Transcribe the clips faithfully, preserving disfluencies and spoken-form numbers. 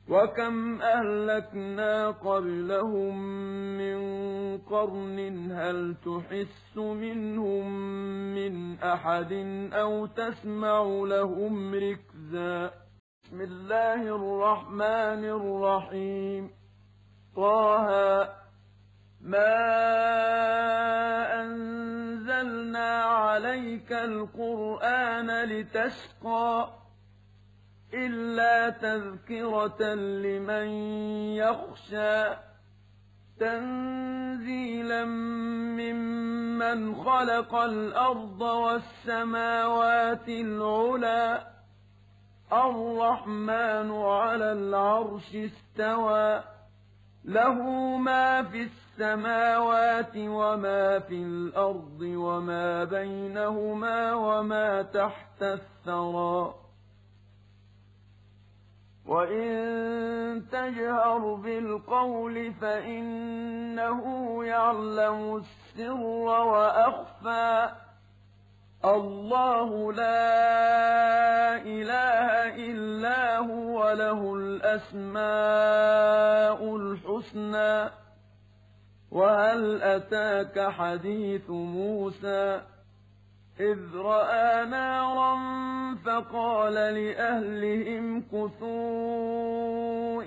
وَكَمْ أَهْلَكْنَا قَبْلَهُم مِّن قَرْنٍ هَلْ تُحِسُّ مِنْهُم مِّنْ أَحَدٍ أَوْ تَسْمَعُ لَهُمْ رِكْزًا. بسم الله الرحمن الرحيم. طه ما أنزلنا عليك القرآن لتشقى إلا تذكرة لمن يخشى تنزيلا ممن خلق الأرض والسماوات العلى الرحمن على العرش استوى له ما في السماوات وما في الأرض وما بينهما وما تحت الثرى وَإِن تَجْهَرْ بِالْقَوْلِ فَإِنَّهُ يَعْلَمُ السِّرَّ وَأَخْفَى اللَّهُ لَا إِلَٰهَ إِلَّا هُوَ لَهُ الْأَسْمَاءُ الْحُسْنَىٰ وَهَلْ أَتَاكَ حَدِيثُ مُوسَىٰ إِذْ رَأَىٰ نَارًا فَقَالَ لِأَهْلِهِ امْكُثُوا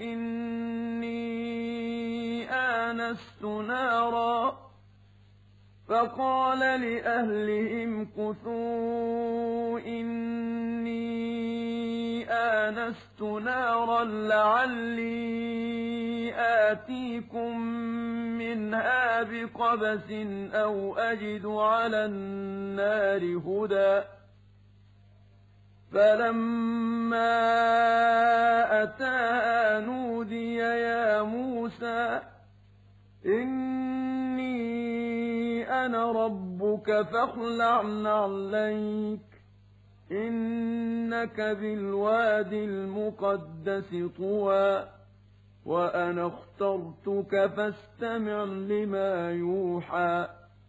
إِنِّي آنَسْتُ نَارًا فَقَالَ لِأَهْلِهِ امْكُثُوا إِنِّي آنَسْتُ نَارًا لَّعَلِّي آتِيكُم مِّنْهَا بِقَبَسٍ أَوْ أَجِدُ عَلَى النَّارِ هُدًى فَلَمَّا أَتَاهَا نُودِيَ يَا مُوسَىٰ إِنِّي أَنَا رَبُّكَ فَاخْلَعْ نَعْلَيْكَ إِنَّكَ بِالْوَادِ الْمُقَدَّسِ طُوًى وَأَنَا اخْتَرْتُكَ فَاسْتَمِعْ لِمَا يُوحَىٰ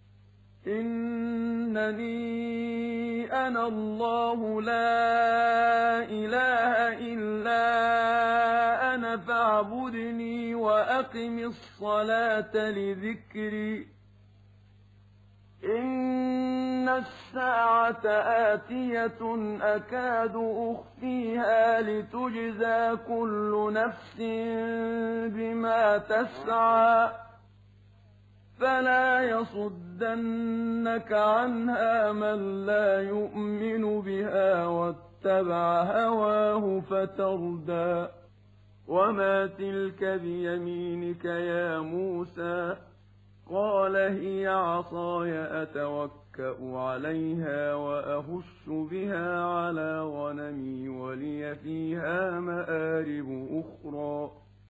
إِنَّنِي أَنَا اللَّهُ لَا إِلَٰهَ إِلَّا أَنَا فَاعْبُدْنِي وَأَقِمِ الصَّلَاةَ لِذِكْرِي إِنَّ السَّاعَةَ آتِيَةٌ أَكَادُ أُخْفِيهَا لِتُجْزَىٰ كُلُّ نَفْسٍ بِمَا تَسْعَىٰ فَلَا يَصُدَّنَّكَ عَنْهَا مَن لَّا يُؤْمِنُ بِهَا وَاتَّبَعَ هَوَاهُ فَتَرْدَىٰ وَمَا تِلْكَ بِيَمِينِكَ يَا مُوسَىٰ قَالَ هِيَ عَصَايَ أَتَوَكَّأُ عَلَيْهَا وَأَهُشُّ بِهَا عَلَىٰ غَنَمِي